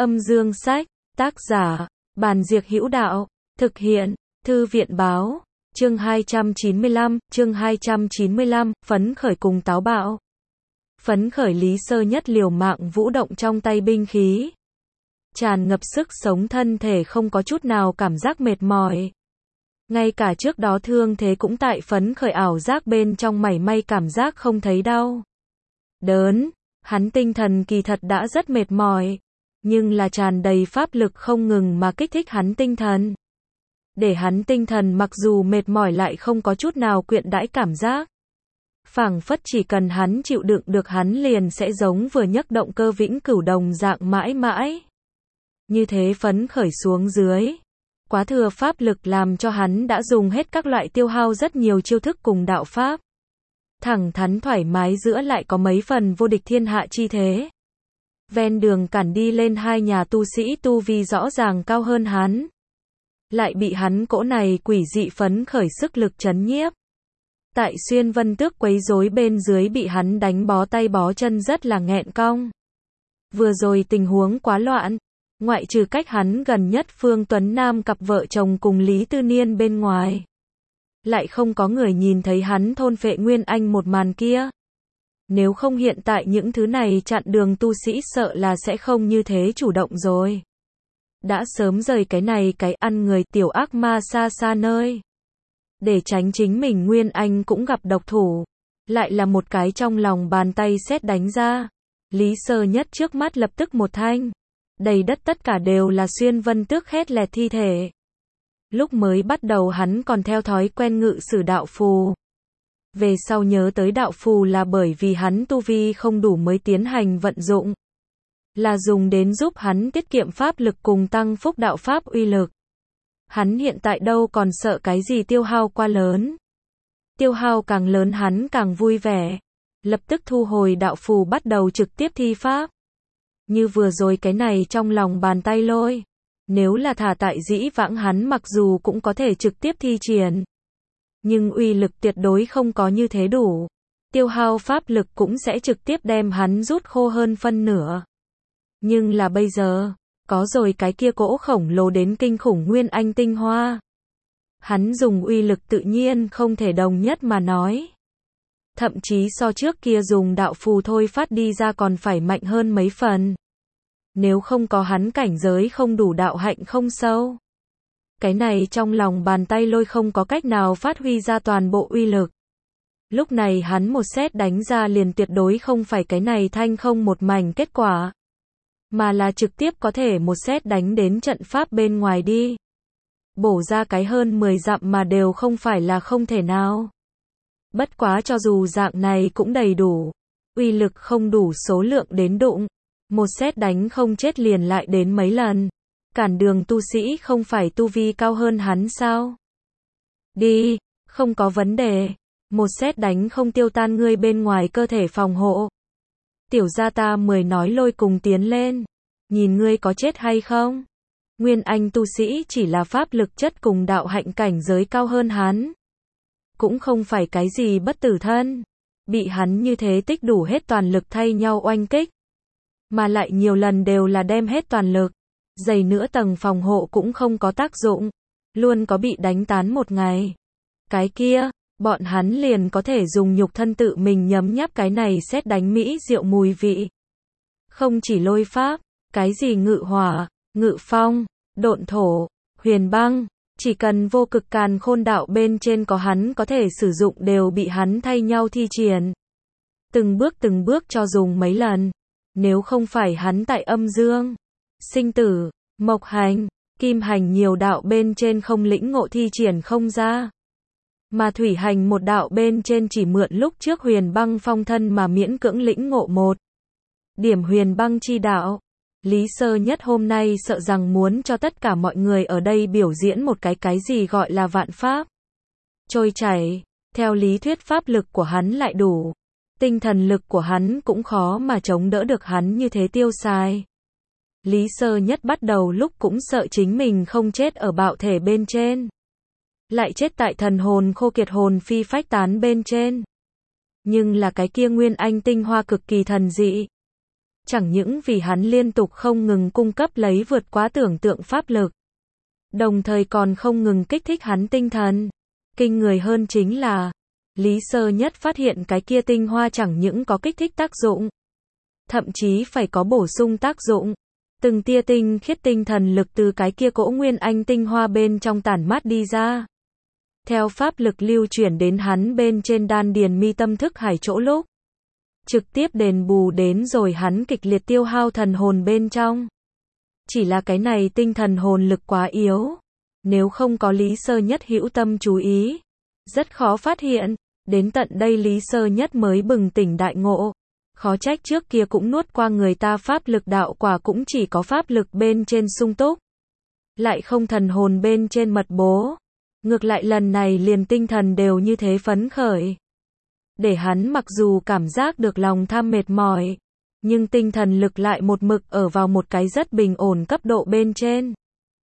Âm dương sách, tác giả, Bàn Diệc Hữu Đạo, thực hiện, Thư viện báo, chương 295, phấn khởi cùng táo bạo. Phấn khởi Lý Sơ Nhất liều mạng vũ động trong tay binh khí. Tràn ngập sức sống thân thể không có chút nào cảm giác mệt mỏi. Ngay cả trước đó thương thế cũng tại phấn khởi ảo giác bên trong mảy may cảm giác không thấy đau đớn, hắn tinh thần kỳ thật đã rất mệt mỏi, nhưng là tràn đầy pháp lực không ngừng mà kích thích hắn tinh thần. Để hắn tinh thần mặc dù mệt mỏi lại không có chút nào quyện đãi cảm giác. Phảng phất chỉ cần hắn chịu đựng được hắn liền sẽ giống vừa nhấc động cơ vĩnh cửu đồng dạng mãi mãi. Như thế phấn khởi xuống dưới. Quá thừa pháp lực làm cho hắn đã dùng hết các loại tiêu hao rất nhiều chiêu thức cùng đạo pháp. Thẳng thắn thoải mái giữa lại có mấy phần vô địch thiên hạ chi thế. Ven đường cản đi lên hai nhà tu sĩ tu vi rõ ràng cao hơn hắn. Lại bị hắn cỗ này quỷ dị phấn khởi sức lực chấn nhiếp. Tại Xuyên Vân Tước quấy rối bên dưới bị hắn đánh bó tay bó chân rất là nghẹn cong. Vừa rồi tình huống quá loạn. Ngoại trừ cách hắn gần nhất Phương Tuấn Nam cặp vợ chồng cùng Lý Tư Niên bên ngoài. Lại không có người nhìn thấy hắn thôn phệ Nguyên Anh một màn kia. Nếu không hiện tại những thứ này chặn đường tu sĩ sợ là sẽ không như thế chủ động rồi. Đã sớm rời cái này cái ăn người tiểu ác ma xa xa nơi. Để tránh chính mình Nguyên Anh cũng gặp độc thủ. Lại là một cái trong lòng bàn tay sét đánh ra. Lý Sơ Nhất trước mắt lập tức một thanh. Đầy đất tất cả đều là Xuyên Vân Tước khét lẹt thi thể. Lúc mới bắt đầu hắn còn theo thói quen ngự sử đạo phù. Về sau nhớ tới đạo phù là bởi vì hắn tu vi không đủ mới tiến hành vận dụng. Là dùng đến giúp hắn tiết kiệm pháp lực cùng tăng phúc đạo pháp uy lực. Hắn hiện tại đâu còn sợ cái gì tiêu hao quá lớn. Tiêu hao càng lớn hắn càng vui vẻ. Lập tức thu hồi đạo phù bắt đầu trực tiếp thi pháp. Như vừa rồi cái này trong lòng bàn tay lôi. Nếu là thả tại dĩ vãng hắn mặc dù cũng có thể trực tiếp thi triển. Nhưng uy lực tuyệt đối không có như thế đủ. Tiêu hao pháp lực cũng sẽ trực tiếp đem hắn rút khô hơn phân nửa. Nhưng là bây giờ, có rồi cái kia cỗ khổng lồ đến kinh khủng Nguyên Anh tinh hoa. Hắn dùng uy lực tự nhiên không thể đồng nhất mà nói. Thậm chí so trước kia dùng đạo phù thôi phát đi ra còn phải mạnh hơn mấy phần. Nếu không có hắn cảnh giới không đủ đạo hạnh không sâu. Cái này trong lòng bàn tay lôi không có cách nào phát huy ra toàn bộ uy lực. Lúc này hắn một sét đánh ra liền tuyệt đối không phải cái này thanh không một mảnh kết quả. Mà là trực tiếp có thể một sét đánh đến trận pháp bên ngoài đi. Bổ ra cái hơn 10 dặm mà đều không phải là không thể nào. Bất quá cho dù dạng này cũng đầy đủ. Uy lực không đủ số lượng đến đụng. Một sét đánh không chết liền lại đến mấy lần. Cản đường tu sĩ không phải tu vi cao hơn hắn sao? Đi, không có vấn đề. Một sét đánh không tiêu tan ngươi bên ngoài cơ thể phòng hộ. Tiểu gia ta 10 nói lôi cùng tiến lên. Nhìn ngươi có chết hay không? Nguyên Anh tu sĩ chỉ là pháp lực chất cùng đạo hạnh cảnh giới cao hơn hắn. Cũng không phải cái gì bất tử thân. Bị hắn như thế tích đủ hết toàn lực thay nhau oanh kích. Mà lại nhiều lần đều là đem hết toàn lực. Dày nữa tầng phòng hộ cũng không có tác dụng. Luôn có bị đánh tán một ngày. Cái kia, bọn hắn liền có thể dùng nhục thân tự mình nhấm nháp cái này sét đánh mỹ diệu mùi vị. Không chỉ lôi pháp, cái gì ngự hỏa, ngự phong, độn thổ, huyền băng. Chỉ cần vô cực càn khôn đạo bên trên có hắn có thể sử dụng đều bị hắn thay nhau thi triển. Từng bước cho dùng mấy lần. Nếu không phải hắn tại âm dương, sinh tử, mộc hành, kim hành nhiều đạo bên trên không lĩnh ngộ thi triển không ra. Mà thủy hành một đạo bên trên chỉ mượn lúc trước huyền băng phong thân mà miễn cưỡng lĩnh ngộ một điểm huyền băng chi đạo. Lý Sơ Nhất hôm nay sợ rằng muốn cho tất cả mọi người ở đây biểu diễn một cái gì gọi là vạn pháp. Trôi chảy, theo lý thuyết pháp lực của hắn lại đủ. Tinh thần lực của hắn cũng khó mà chống đỡ được hắn như thế tiêu xài. Lý Sơ Nhất bắt đầu lúc cũng sợ chính mình không chết ở bạo thể bên trên. Lại chết tại thần hồn khô kiệt hồn phi phách tán bên trên. Nhưng là cái kia Nguyên Anh tinh hoa cực kỳ thần dị. Chẳng những vì hắn liên tục không ngừng cung cấp lấy vượt quá tưởng tượng pháp lực, đồng thời còn không ngừng kích thích hắn tinh thần. Kinh người hơn chính là, Lý Sơ Nhất phát hiện cái kia tinh hoa chẳng những có kích thích tác dụng, thậm chí phải có bổ sung tác dụng. Từng tia tinh khiết tinh thần lực từ cái kia cỗ nguyên anh tinh hoa bên trong tản mát đi ra. Theo pháp lực lưu chuyển đến hắn bên trên đan điền mi tâm thức hải chỗ lúc, trực tiếp đền bù đến rồi hắn kịch liệt tiêu hao thần hồn bên trong. Chỉ là cái này tinh thần hồn lực quá yếu. Nếu không có Lý Sơ Nhất hữu tâm chú ý, rất khó phát hiện. Đến tận đây Lý Sơ Nhất mới bừng tỉnh đại ngộ. Khó trách trước kia cũng nuốt qua người ta pháp lực đạo quả cũng chỉ có pháp lực bên trên sung túc, lại không thần hồn bên trên mật bố. Ngược lại lần này liền tinh thần đều như thế phấn khởi. Để hắn mặc dù cảm giác được lòng tham mệt mỏi, nhưng tinh thần lực lại một mực ở vào một cái rất bình ổn cấp độ bên trên.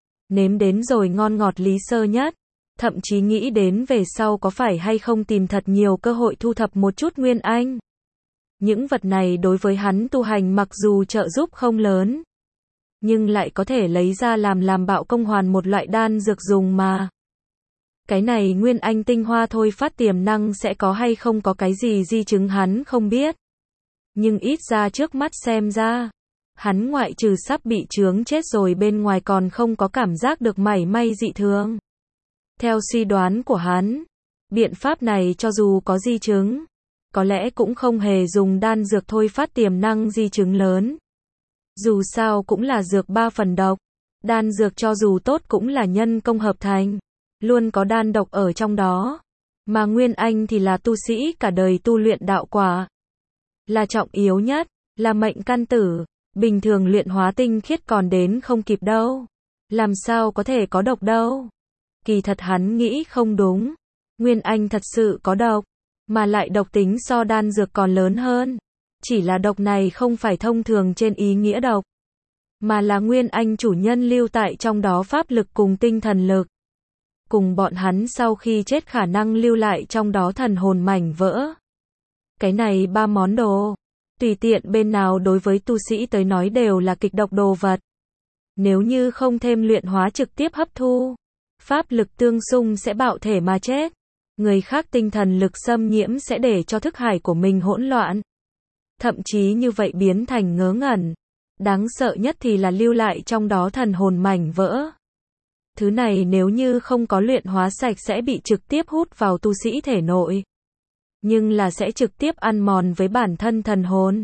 Nếm đến rồi ngon ngọt Lý Sơ Nhất, thậm chí nghĩ đến về sau có phải hay không tìm thật nhiều cơ hội thu thập một chút nguyên anh. Những vật này đối với hắn tu hành mặc dù trợ giúp không lớn, nhưng lại có thể lấy ra làm bạo công hoàn một loại đan dược dùng mà. Cái này nguyên anh tinh hoa thôi phát tiềm năng sẽ có hay không có cái gì di chứng hắn không biết. Nhưng ít ra trước mắt xem ra, hắn ngoại trừ sắp bị chướng chết rồi bên ngoài còn không có cảm giác được mảy may dị thường. Theo suy đoán của hắn, biện pháp này cho dù có di chứng, có lẽ cũng không hề dùng đan dược thôi phát tiềm năng di chứng lớn. Dù sao cũng là dược 3 phần độc, đan dược cho dù tốt cũng là nhân công hợp thành, luôn có đan độc ở trong đó. Mà Nguyên Anh thì là tu sĩ cả đời tu luyện đạo quả, là trọng yếu nhất, là mệnh căn tử, bình thường luyện hóa tinh khiết còn đến không kịp đâu. Làm sao có thể có độc đâu? Kỳ thật hắn nghĩ không đúng, Nguyên Anh thật sự có độc, mà lại độc tính so đan dược còn lớn hơn. Chỉ là độc này không phải thông thường trên ý nghĩa độc, mà là Nguyên Anh chủ nhân lưu tại trong đó pháp lực cùng tinh thần lực, cùng bọn hắn sau khi chết khả năng lưu lại trong đó thần hồn mảnh vỡ. Cái này 3 món đồ, tùy tiện bên nào đối với tu sĩ tới nói đều là kịch độc đồ vật. Nếu như không thêm luyện hóa trực tiếp hấp thu, pháp lực tương xung sẽ bạo thể mà chết. Người khác tinh thần lực xâm nhiễm sẽ để cho thức hải của mình hỗn loạn, thậm chí như vậy biến thành ngớ ngẩn. Đáng sợ nhất thì là lưu lại trong đó thần hồn mảnh vỡ. Thứ này nếu như không có luyện hóa sạch sẽ bị trực tiếp hút vào tu sĩ thể nội, nhưng là sẽ trực tiếp ăn mòn với bản thân thần hồn.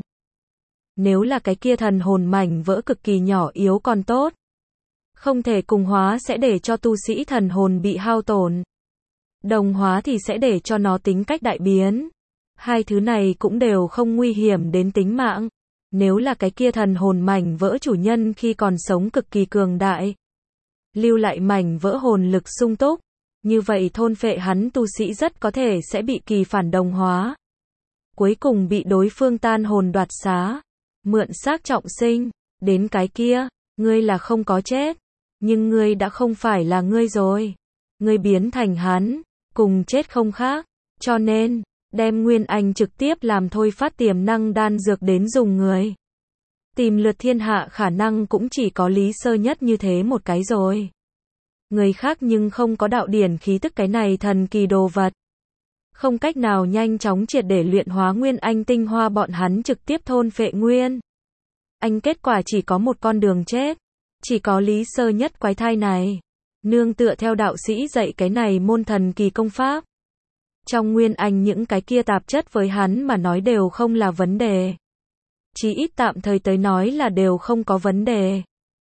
Nếu là cái kia thần hồn mảnh vỡ cực kỳ nhỏ yếu còn tốt, không thể cùng hóa sẽ để cho tu sĩ thần hồn bị hao tổn. Đồng hóa thì sẽ để cho nó tính cách đại biến. Hai thứ này cũng đều không nguy hiểm đến tính mạng. Nếu là cái kia thần hồn mảnh vỡ chủ nhân khi còn sống cực kỳ cường đại, lưu lại mảnh vỡ hồn lực sung túc, như vậy thôn phệ hắn tu sĩ rất có thể sẽ bị kỳ phản đồng hóa. Cuối cùng bị đối phương tan hồn đoạt xá, mượn xác trọng sinh. Đến cái kia, ngươi là không có chết, nhưng ngươi đã không phải là ngươi rồi. Ngươi biến thành hắn, cùng chết không khác. Cho nên, đem Nguyên Anh trực tiếp làm thôi phát tiềm năng đan dược đến dùng người. Tìm lượt thiên hạ khả năng cũng chỉ có Lý Sơ Nhất như thế một cái rồi. Người khác nhưng không có đạo điển khí tức cái này thần kỳ đồ vật. Không cách nào nhanh chóng triệt để luyện hóa Nguyên Anh tinh hoa, bọn hắn trực tiếp thôn phệ Nguyên Anh, kết quả chỉ có một con đường chết. Chỉ có Lý Sơ Nhất quái thai này, nương tựa theo đạo sĩ dạy cái này môn thần kỳ công pháp. Trong Nguyên Anh những cái kia tạp chất với hắn mà nói đều không là vấn đề. Chỉ ít tạm thời tới nói là đều không có vấn đề.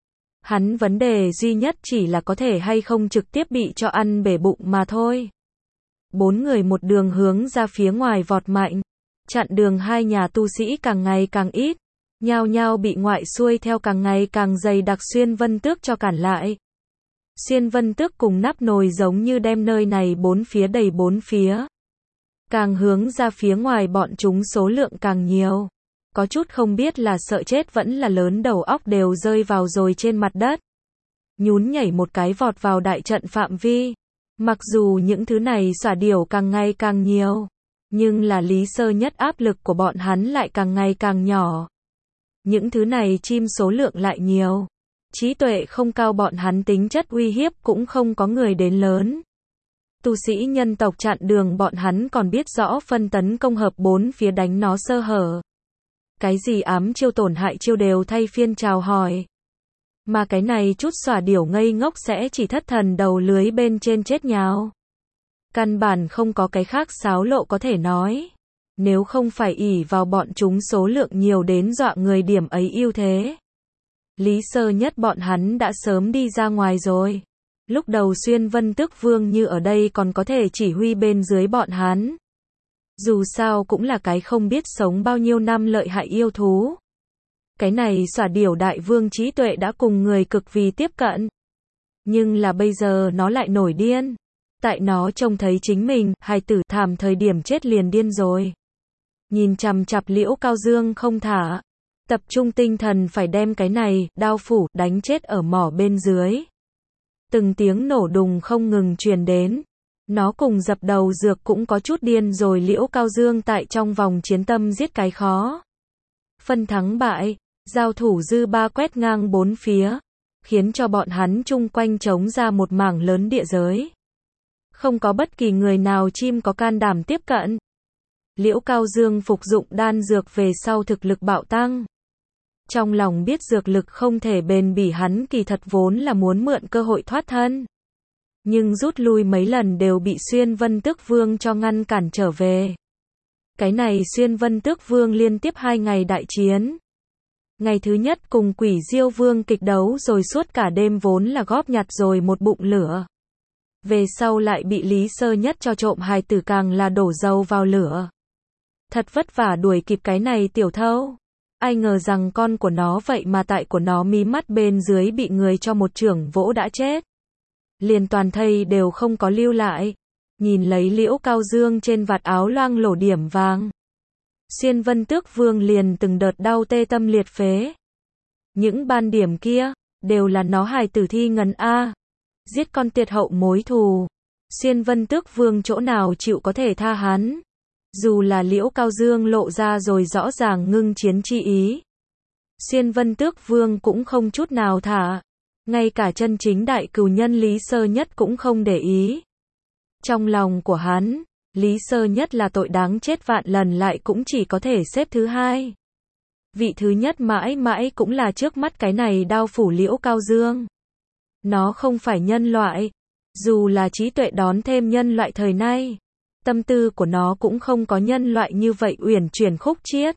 Hắn vấn đề duy nhất chỉ là có thể hay không trực tiếp bị cho ăn bể bụng mà thôi. 4 người một đường hướng ra phía ngoài vọt mạnh. Chặn đường hai nhà tu sĩ càng ngày càng ít. Nhao nhao bị ngoại xuôi theo càng ngày càng dày đặc Xuyên Vân Tước cho cản lại. Xuyên Vân Tước cùng nắp nồi giống như đem nơi này bốn phía đầy bốn phía. Càng hướng ra phía ngoài bọn chúng số lượng càng nhiều. Có chút không biết là sợ chết vẫn là lớn đầu óc đều rơi vào rồi trên mặt đất. Nhún nhảy một cái vọt vào đại trận phạm vi. Mặc dù những thứ này xả điểu càng ngày càng nhiều, nhưng là Lý Sơ Nhất áp lực của bọn hắn lại càng ngày càng nhỏ. Những thứ này chim số lượng lại nhiều. Trí tuệ không cao, bọn hắn tính chất uy hiếp cũng không có người đến lớn. Tu sĩ nhân tộc chặn đường bọn hắn còn biết rõ phân tấn công hợp bốn phía đánh nó sơ hở. Cái gì ám chiêu tổn hại chiêu đều thay phiên chào hỏi. Mà cái này chút xỏa điểu ngây ngốc sẽ chỉ thất thần đầu lưới bên trên chết nhào. Căn bản không có cái khác xáo lộ có thể nói. Nếu không phải ỷ vào bọn chúng số lượng nhiều đến dọa người điểm ấy ưu thế. Lý Sơ Nhất bọn hắn đã sớm đi ra ngoài rồi. Lúc đầu Xuyên Vân Tước Vương như ở đây còn có thể chỉ huy bên dưới bọn hắn. Dù sao cũng là cái không biết sống bao nhiêu năm lợi hại yêu thú. Cái này xỏa điểu đại vương trí tuệ đã cùng người cực vì tiếp cận. Nhưng là bây giờ nó lại nổi điên. Tại nó trông thấy chính mình, hài tử thảm thời điểm chết liền điên rồi. Nhìn chằm chặp Liễu Cao Dương không thả. Tập trung tinh thần phải đem cái này, đao phủ, đánh chết ở mỏ bên dưới. Từng tiếng nổ đùng không ngừng truyền đến. Nó cùng dập đầu dược cũng có chút điên rồi. Liễu Cao Dương tại trong vòng chiến tâm giết cái khó. Phân thắng bại, giao thủ dư ba quét ngang bốn phía. Khiến cho bọn hắn chung quanh trống ra một mảng lớn địa giới. Không có bất kỳ người nào chim có can đảm tiếp cận. Liễu Cao Dương phục dụng đan dược về sau thực lực bạo tăng. Trong lòng biết dược lực không thể bền bỉ, hắn kỳ thật vốn là muốn mượn cơ hội thoát thân. Nhưng rút lui mấy lần đều bị Xuyên Vân Tước Vương cho ngăn cản trở về. Cái này Xuyên Vân Tước Vương liên tiếp 2 ngày đại chiến. Ngày thứ nhất cùng Quỷ Diêu Vương kịch đấu rồi suốt cả đêm vốn là góp nhặt rồi một bụng lửa. Về sau lại bị Lý Sơ Nhất cho trộm hài tử, càng là đổ dầu vào lửa. Thật vất vả đuổi kịp cái này tiểu thâu. Ai ngờ rằng con của nó vậy mà tại của nó mí mắt bên dưới bị người cho một chưởng vỗ đã chết. Liền toàn thây đều không có lưu lại. Nhìn lấy Liễu Cao Dương trên vạt áo loang lổ điểm vàng. Xuyên Vân Tước Vương liền từng đợt đau tê tâm liệt phế. Những ban điểm kia, đều là nó hài tử thi ngần A. Giết con tiệt hậu mối thù. Xuyên Vân Tước Vương chỗ nào chịu có thể tha hắn. Dù là Liễu Cao Dương lộ ra rồi rõ ràng ngưng chiến chi ý. Xuyên Vân Tước Vương cũng không chút nào thả. Ngay cả chân chính đại cừu nhân Lý Sơ Nhất cũng không để ý. Trong lòng của hắn, Lý Sơ Nhất là tội đáng chết vạn lần lại cũng chỉ có thể xếp thứ hai. Vị thứ nhất mãi mãi cũng là trước mắt cái này đao phủ Liễu Cao Dương. Nó không phải nhân loại. Dù là trí tuệ đón thêm nhân loại thời nay. Tâm tư của nó cũng không có nhân loại như vậy uyển chuyển khúc chiết.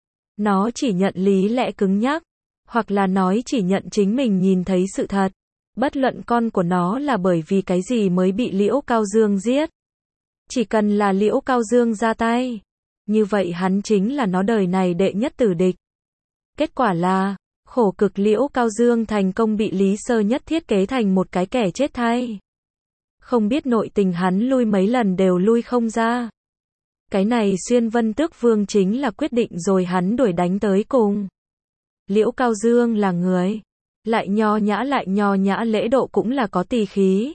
Nó chỉ nhận lý lẽ cứng nhắc. Hoặc là nói chỉ nhận chính mình nhìn thấy sự thật. Bất luận con của nó là bởi vì cái gì mới bị Liễu Cao Dương giết. Chỉ cần là Liễu Cao Dương ra tay. Như vậy hắn chính là nó đời này đệ nhất tử địch. Kết quả là, khổ cực Liễu Cao Dương thành công bị Lý Sơ Nhất thiết kế thành một cái kẻ chết thay. Không biết nội tình hắn lui mấy lần đều lui không ra. Cái này Xuyên Vân Tước Vương chính là quyết định rồi hắn đuổi đánh tới cùng. Liễu Cao Dương là người. Lại nho nhã lễ độ cũng là có tỳ khí.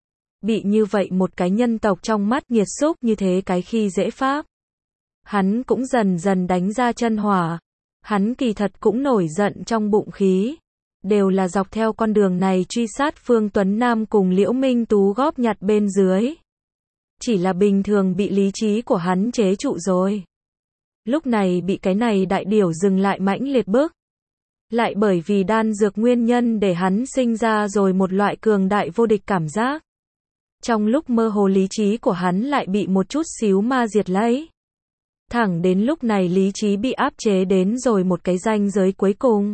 Bị như vậy một cái nhân tộc trong mắt nghiệt xúc như thế cái khi dễ pháp. Hắn cũng dần dần đánh ra chân hỏa. Hắn kỳ thật cũng nổi giận trong bụng khí. Đều là dọc theo con đường này truy sát Phương Tuấn Nam cùng Liễu Minh Tú góp nhặt bên dưới. Chỉ là bình thường bị lý trí của hắn chế trụ rồi. Lúc này bị cái này đại điểu dừng lại mãnh liệt bức. Lại bởi vì đan dược nguyên nhân để hắn sinh ra rồi một loại cường đại vô địch cảm giác. Trong lúc mơ hồ lý trí của hắn lại bị một chút xíu ma diệt lấy. Thẳng đến lúc này lý trí bị áp chế đến rồi một cái ranh giới cuối cùng.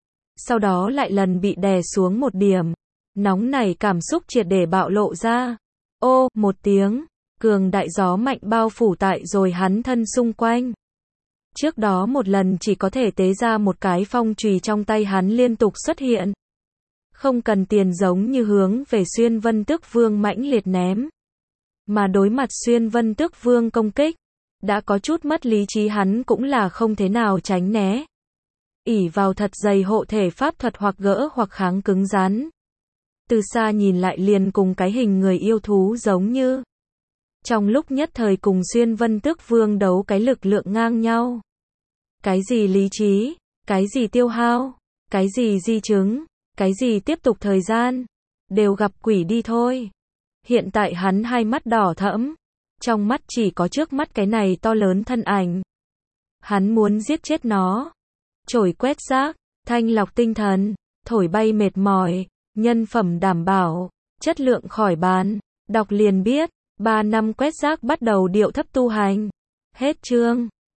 Sau đó lại lần bị đè xuống một điểm. Nóng nảy cảm xúc triệt để bạo lộ ra. Ô, một tiếng, cường đại gió mạnh bao phủ tại rồi hắn thân xung quanh. Trước đó một lần chỉ có thể tế ra một cái phong chùy trong tay hắn liên tục xuất hiện. Không cần tiền giống như hướng về Xuyên Vân Tước Vương mãnh liệt ném. Mà đối mặt Xuyên Vân Tước Vương công kích, đã có chút mất lý trí hắn cũng là không thế nào tránh né. Ỷ vào thật dày hộ thể pháp thuật hoặc gỡ hoặc kháng cứng rắn. Từ xa nhìn lại liền cùng cái hình người yêu thú giống như. Trong lúc nhất thời cùng Xuyên Vân Tước Vương đấu cái lực lượng ngang nhau. Cái gì lý trí, Cái gì tiêu hao, cái gì di chứng, cái gì tiếp tục thời gian, đều gặp quỷ đi thôi. Hiện tại hắn hai mắt đỏ thẫm, trong mắt chỉ có trước mắt cái này to lớn thân ảnh. Hắn muốn giết chết nó. Chổi quét rác, thanh lọc tinh thần, thổi bay mệt mỏi, nhân phẩm đảm bảo, chất lượng khỏi bàn. Đọc liền biết, 3 năm quét rác bắt đầu điệu thấp tu hành. Hết chương.